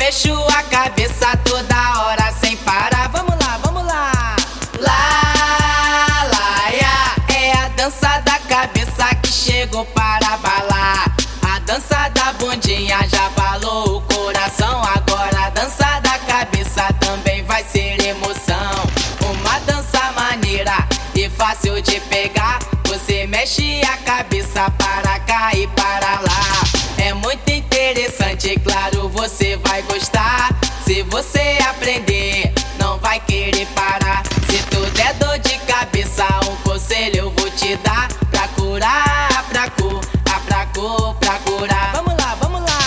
mexo a cabeça toda hora sem parar. Vamos lá, vamos lá. Lá, lá, ia. É a dança da cabeça que chegou para abalar. A dança da bundinha já abalou o coração. Agora a dança da cabeça também vai ser emoção. Uma dança maneira e fácil de pegar. Você mexe a cabeça para cá e para lá. É muito interessante, claro, você vai gostar. Se você aprender, não vai querer parar. Se tu der dor de cabeça, um conselho eu vou te dar. Pra curar, pra curar. Vamos lá, vamos lá.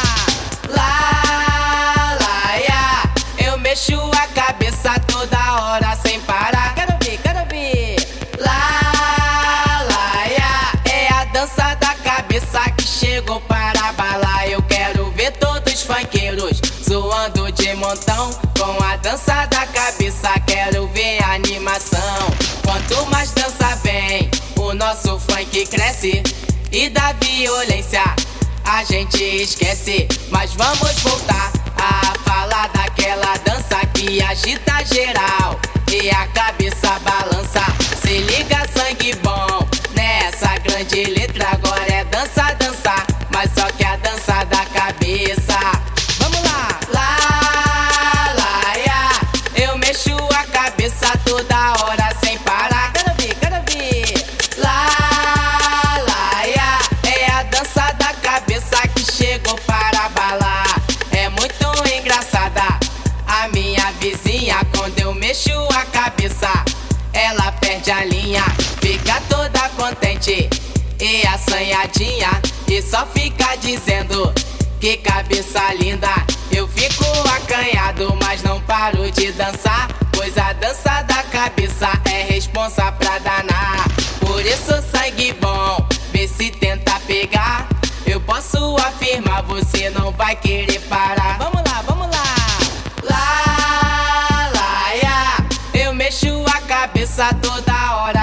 Lá, lá, ia. Eu mexo a cabeça toda hora sem parar. Quero ver, quero ver. Lá, lá, ia. É a dança da cabeça que chegou para abalar. Eu quero ver todos os funkeiros zoando de montão com a dança da cabeça. Quero ver a animação. Quanto mais dança vem, o nosso funk cresce. E da violência a gente esquece. Mas vamos voltar a falar daquela dança que agita geral e a cabeça balança. Se liga, sangue bom nessa grande letra. Agora é dança, dançar, mas só que a dança da cabeça. Vamos lá. Lá, lá, ia. Eu mexo a cabeça toda hora sem parar. Quero ver, quero ver. Lá, lá, ia. É a dança da cabeça que chegou para abalar. É muito engraçada a minha vizinha. Quando eu mexo a cabeça, ela perde a linha. Fica toda contente e assanhadinha, e só fica dizendo que cabeça linda. Eu fico acanhado, mas não paro de dançar, pois a dança da cabeça é responsa pra danar. Por isso sangue bom, vê se tenta pegar. Eu posso afirmar, você não vai querer parar. Vamos lá, vamos lá. Lá, lá, ia. Eu mexo a cabeça toda hora